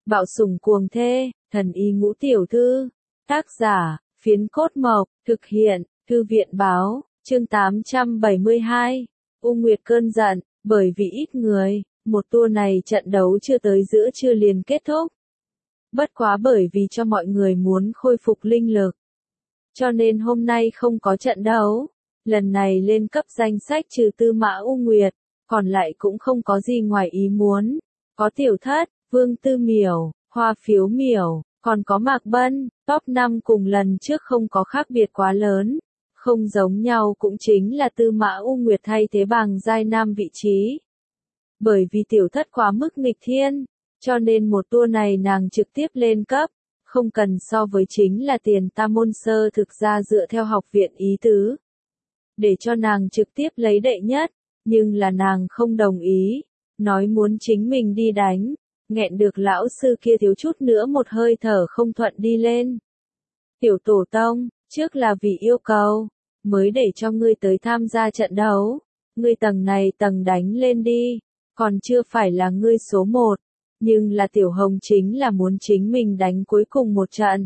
Bạo sủng cuồng thê, thần y ngũ tiểu thư. Tác giả, Phiến Cốt Mộc, thực hiện, Thư viện báo, chương 872. U Nguyệt cơn giận, bởi vì ít người, một tour này trận đấu chưa tới giữa trưa liền kết thúc. Bất quá bởi vì cho mọi người muốn khôi phục linh lực, cho nên hôm nay không có trận đấu. Lần này lên cấp danh sách trừ Tư Mã U Nguyệt, còn lại cũng không có gì ngoài ý muốn. Có Tiểu Thất, Vương Tư Miểu, Hoa Phiếu Miểu, còn có Mạc Bân. Top 5 cùng lần trước không có khác biệt quá lớn. Không giống nhau cũng chính là Tư Mã U Nguyệt thay thế Bàng Giai Nam vị trí. Bởi vì Tiểu Thất quá mức nghịch thiên, cho nên một tour này nàng trực tiếp lên cấp, không cần so với chính là tiền tam môn sơ thực ra dựa theo học viện ý tứ. Để cho nàng trực tiếp lấy đệ nhất, nhưng là nàng không đồng ý, nói muốn chính mình đi đánh, nghẹn được lão sư kia thiếu chút nữa một hơi thở không thuận đi lên. Tiểu tổ tông, trước là vì yêu cầu, mới để cho ngươi tới tham gia trận đấu, ngươi tầng này tầng đánh lên đi, còn chưa phải là ngươi số 1, nhưng là Tiểu Hồng chính là muốn chính mình đánh cuối cùng một trận.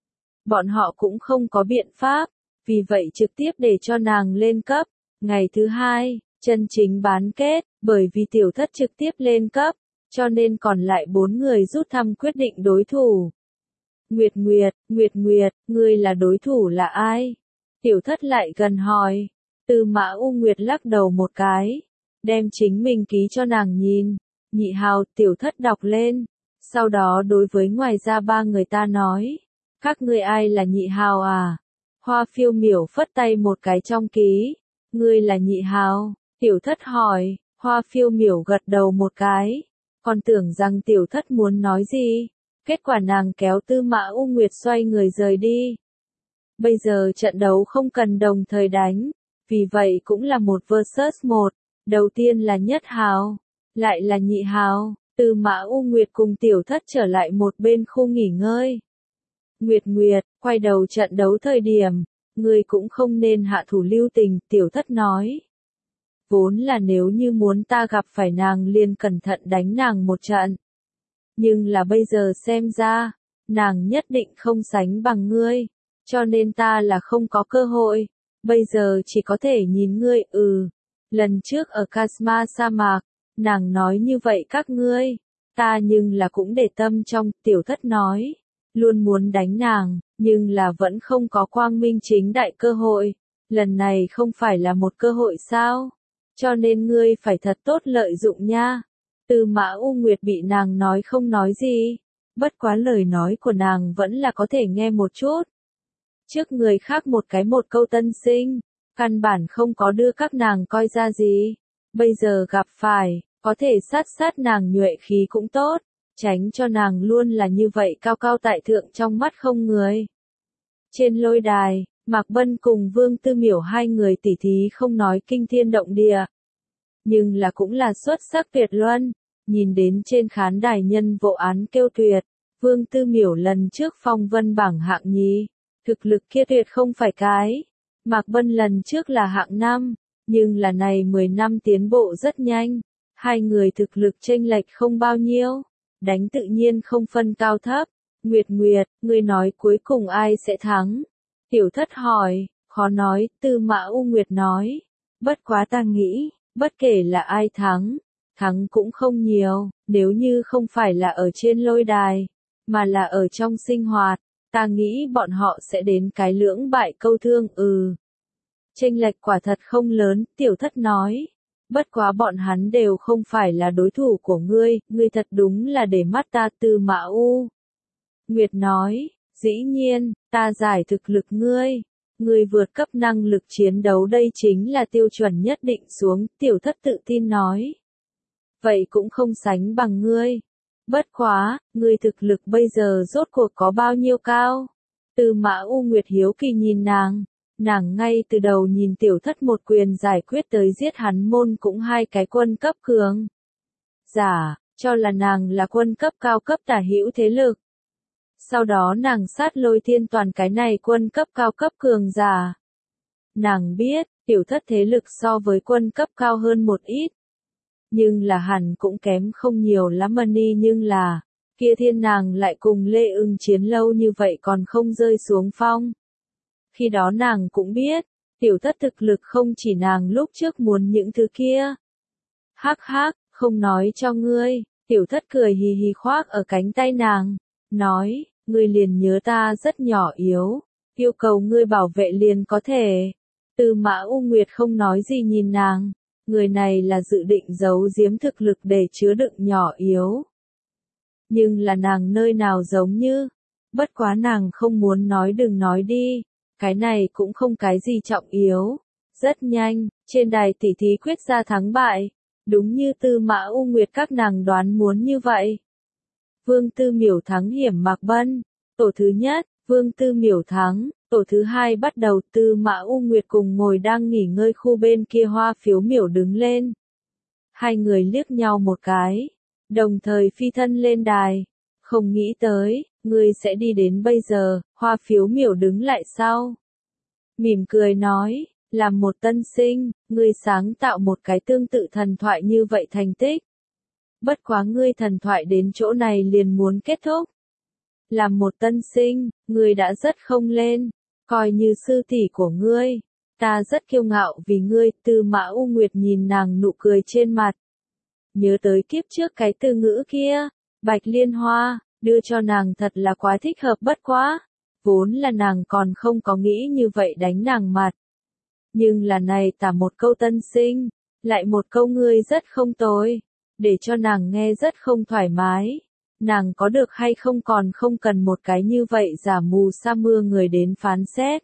Bọn họ cũng không có biện pháp, vì vậy trực tiếp để cho nàng lên cấp. Ngày thứ 2, chân chính bán kết, bởi vì Tiểu Thất trực tiếp lên cấp, cho nên còn lại 4 người rút thăm quyết định đối thủ. Nguyệt Nguyệt, ngươi là đối thủ là ai? Tiểu Thất lại gần hỏi. Tư Mã U Nguyệt lắc đầu một cái, đem chính mình ký cho nàng nhìn. Nhị hào, Tiểu Thất đọc lên, sau đó đối với ngoài ra 3 người ta nói, các ngươi ai là nhị hào à? Hoa Phiêu Miểu phất tay một cái trong ký, ngươi là nhị hào? Tiểu Thất hỏi. Hoa Phiêu Miểu gật đầu một cái, còn tưởng rằng Tiểu Thất muốn nói gì, kết quả nàng kéo Tư Mã U Nguyệt xoay người rời đi. Bây giờ trận đấu không cần đồng thời đánh, vì vậy cũng là 1 vs 1, đầu tiên là nhất hào, lại là nhị hào. Tư Mã U Nguyệt cùng Tiểu Thất trở lại một bên khu nghỉ ngơi. Nguyệt, quay đầu trận đấu thời điểm, ngươi cũng không nên hạ thủ lưu tình, Tiểu Thất nói. Vốn là nếu như muốn ta gặp phải nàng liền cẩn thận đánh nàng một trận. Nhưng là bây giờ xem ra, nàng nhất định không sánh bằng ngươi, cho nên ta là không có cơ hội, bây giờ chỉ có thể nhìn ngươi. Lần trước ở Kasma sa mạc, nàng nói như vậy các ngươi, ta nhưng là cũng để tâm trong. Tiểu Thất nói, luôn muốn đánh nàng, nhưng là vẫn không có quang minh chính đại cơ hội, lần này không phải là một cơ hội sao? Cho nên ngươi phải thật tốt lợi dụng nha. Tư Mã U Nguyệt bị nàng nói không nói gì, bất quá lời nói của nàng vẫn là có thể nghe một chút. Trước người khác một câu tân sinh, căn bản không có đưa các nàng coi ra gì, bây giờ gặp phải, có thể sát nàng nhuệ khí cũng tốt, tránh cho nàng luôn là như vậy cao cao tại thượng trong mắt không người. Trên lôi đài, Mạc Bân cùng Vương Tư Miểu 2 người tỉ thí không nói kinh thiên động địa, nhưng là cũng là xuất sắc tuyệt luân. Nhìn đến trên khán đài nhân vô án kêu tuyệt, Vương Tư Miểu lần trước phong vân bảng hạng nhì, thực lực kia tuyệt không phải cái. Mạc Bân lần trước là hạng 5, nhưng là này 10 năm tiến bộ rất nhanh, 2 người thực lực chênh lệch không bao nhiêu, đánh tự nhiên không phân cao thấp. Nguyệt, ngươi nói cuối cùng ai sẽ thắng? Tiểu Thất hỏi. Khó nói, Tư Mã U Nguyệt nói, bất quá ta nghĩ, bất kể là ai thắng cũng không nhiều, nếu như không phải là ở trên lôi đài, mà là ở trong sinh hoạt, ta nghĩ bọn họ sẽ đến cái lưỡng bại câu thương. Chênh lệch quả thật không lớn, Tiểu Thất nói, bất quá bọn hắn đều không phải là đối thủ của ngươi thật đúng là để mắt ta. Tư Mã U Nguyệt nói, dĩ nhiên, ta giải thực lực ngươi vượt cấp năng lực chiến đấu đây chính là tiêu chuẩn nhất định xuống. Tiểu Thất tự tin nói, vậy cũng không sánh bằng ngươi. Bất quá, ngươi thực lực bây giờ rốt cuộc có bao nhiêu cao? Tư Mã U Nguyệt hiếu kỳ nhìn nàng ngay từ đầu nhìn Tiểu Thất một quyền giải quyết tới giết hắn môn cũng 2 cái quân cấp cường giả, cho là nàng là quân cấp cao cấp tả hữu thế lực. Sau đó nàng sát lôi thiên toàn cái này quân cấp cao cấp cường giả. Nàng biết, Tiểu Thất thế lực so với quân cấp cao hơn một ít, nhưng là hẳn cũng kém không nhiều lắm. Nhưng là, Kia thiên nàng lại cùng Lê Ưng chiến lâu như vậy còn không rơi xuống phong. Khi đó nàng cũng biết, tiểu thất thực lực không chỉ nàng lúc trước muốn những thứ kia. Hắc hắc, không nói cho ngươi, tiểu thất cười hì hì khoác ở cánh tay nàng, nói, ngươi liền nhớ ta rất nhỏ yếu, yêu cầu ngươi bảo vệ liền có thể. Tư Mã U Nguyệt không nói gì nhìn nàng, người này là dự định giấu giếm thực lực để chứa đựng nhỏ yếu. Nhưng là nàng nơi nào giống như, bất quá nàng không muốn nói đừng nói đi, cái này cũng không cái gì trọng yếu. Rất nhanh, trên đài tỷ thí quyết ra thắng bại, đúng như Tư Mã U Nguyệt các nàng đoán muốn như vậy. Vương Tư Miểu thắng Hiểm Mạc Bân, tổ thứ nhất, Vương Tư Miểu thắng, tổ thứ hai bắt đầu. Tư Mã U Nguyệt cùng ngồi đang nghỉ ngơi khu bên kia Hoa Phiếu Miểu đứng lên. Hai người liếc nhau một cái, đồng thời phi thân lên đài. Không nghĩ tới, ngươi sẽ đi đến bây giờ. Hoa Phiếu Miểu đứng lại sau, mỉm cười nói, làm một tân sinh, ngươi sáng tạo một cái tương tự thần thoại như vậy thành tích. Bất quá ngươi thần thoại đến chỗ này liền muốn kết thúc. Làm một tân sinh, ngươi đã rất không lên, coi như sư tỷ của ngươi. Ta rất kiêu ngạo vì ngươi. Tư Mã U Nguyệt nhìn nàng nụ cười trên mặt. Nhớ tới kiếp trước cái từ ngữ kia, Bạch Liên Hoa, đưa cho nàng thật là quá thích hợp bất quá. Vốn là nàng còn không có nghĩ như vậy đánh nàng mặt. Nhưng là này tả một câu tân sinh, lại một câu ngươi rất không tồi, để cho nàng nghe rất không thoải mái. Nàng có được hay không còn không cần một cái như vậy giả mù sa mưa người đến phán xét.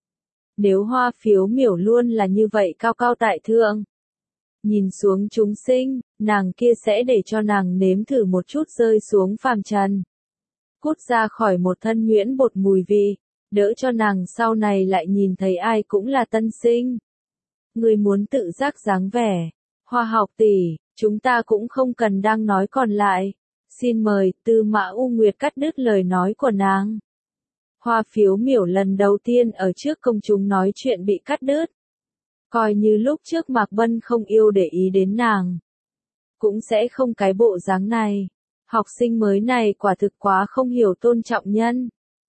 Nếu Hoa Phiếu Miểu luôn là như vậy cao cao tại thượng, nhìn xuống chúng sinh, nàng kia sẽ để cho nàng nếm thử một chút rơi xuống phàm trần. Cút ra khỏi một thân nhuyễn bột mùi vị, đỡ cho nàng sau này lại nhìn thấy ai cũng là tân sinh. Người muốn tự giác dáng vẻ. Hoa học tỷ, chúng ta cũng không cần đang nói còn lại. Xin mời. Tư Mã U Nguyệt cắt đứt lời nói của nàng. Hoa Phiếu Miểu lần đầu tiên ở trước công chúng nói chuyện bị cắt đứt. Coi như lúc trước Mạc Bân không yêu để ý đến nàng, cũng sẽ không cái bộ dáng này. Học sinh mới này quả thực quá không hiểu tôn trọng nhân.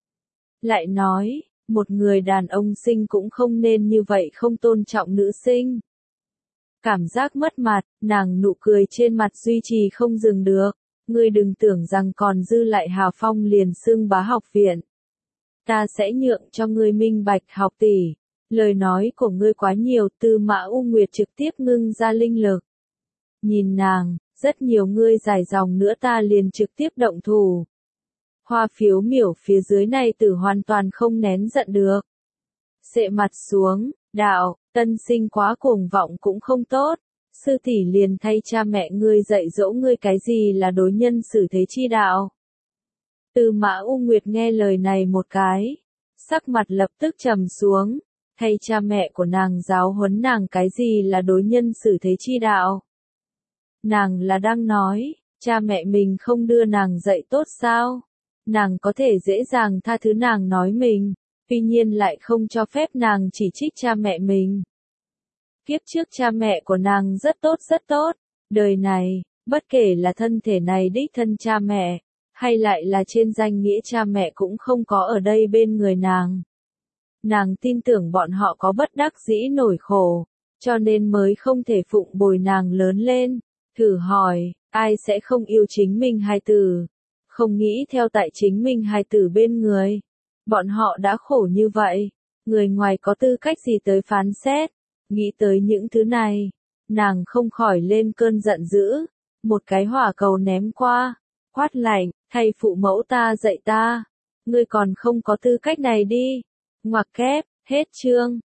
Lại nói, một người đàn ông sinh cũng không nên như vậy không tôn trọng nữ sinh. Cảm giác mất mặt, nàng nụ cười trên mặt duy trì không dừng được. Ngươi đừng tưởng rằng còn dư lại hào phong liền xưng bá học viện. Ta sẽ nhượng cho ngươi minh bạch học tỷ. Lời nói của ngươi quá nhiều. Tư Mã U Nguyệt trực tiếp ngưng ra linh lực. Nhìn nàng, rất nhiều ngươi dài dòng nữa ta liền trực tiếp động thủ. Hoa Phiếu Miểu phía dưới này tử hoàn toàn không nén giận được. Sệ mặt xuống, đạo, tân sinh quá cuồng vọng cũng không tốt. Sư tỷ liền thay cha mẹ ngươi dạy dỗ ngươi cái gì là đối nhân xử thế chi đạo. Tư Mã U Nguyệt nghe lời này một cái, sắc mặt lập tức trầm xuống, thay cha mẹ của nàng giáo huấn nàng cái gì là đối nhân xử thế chi đạo. Nàng là đang nói, cha mẹ mình không đưa nàng dạy tốt sao? Nàng có thể dễ dàng tha thứ nàng nói mình, tuy nhiên lại không cho phép nàng chỉ trích cha mẹ mình. Kiếp trước cha mẹ của nàng rất tốt, đời này, bất kể là thân thể này đích thân cha mẹ, hay lại là trên danh nghĩa cha mẹ cũng không có ở đây bên người nàng. Nàng tin tưởng bọn họ có bất đắc dĩ nổi khổ, cho nên mới không thể phụng bồi nàng lớn lên. Thử hỏi, ai sẽ không yêu chính mình hài tử, không nghĩ theo tại chính mình hài tử bên người. Bọn họ đã khổ như vậy, người ngoài có tư cách gì tới phán xét. Nghĩ tới những thứ này, nàng không khỏi lên cơn giận dữ, một cái hỏa cầu ném qua, quát lạnh, thay phụ mẫu ta dạy ta, ngươi còn không có tư cách này đi. Ngoặc kép, hết chương.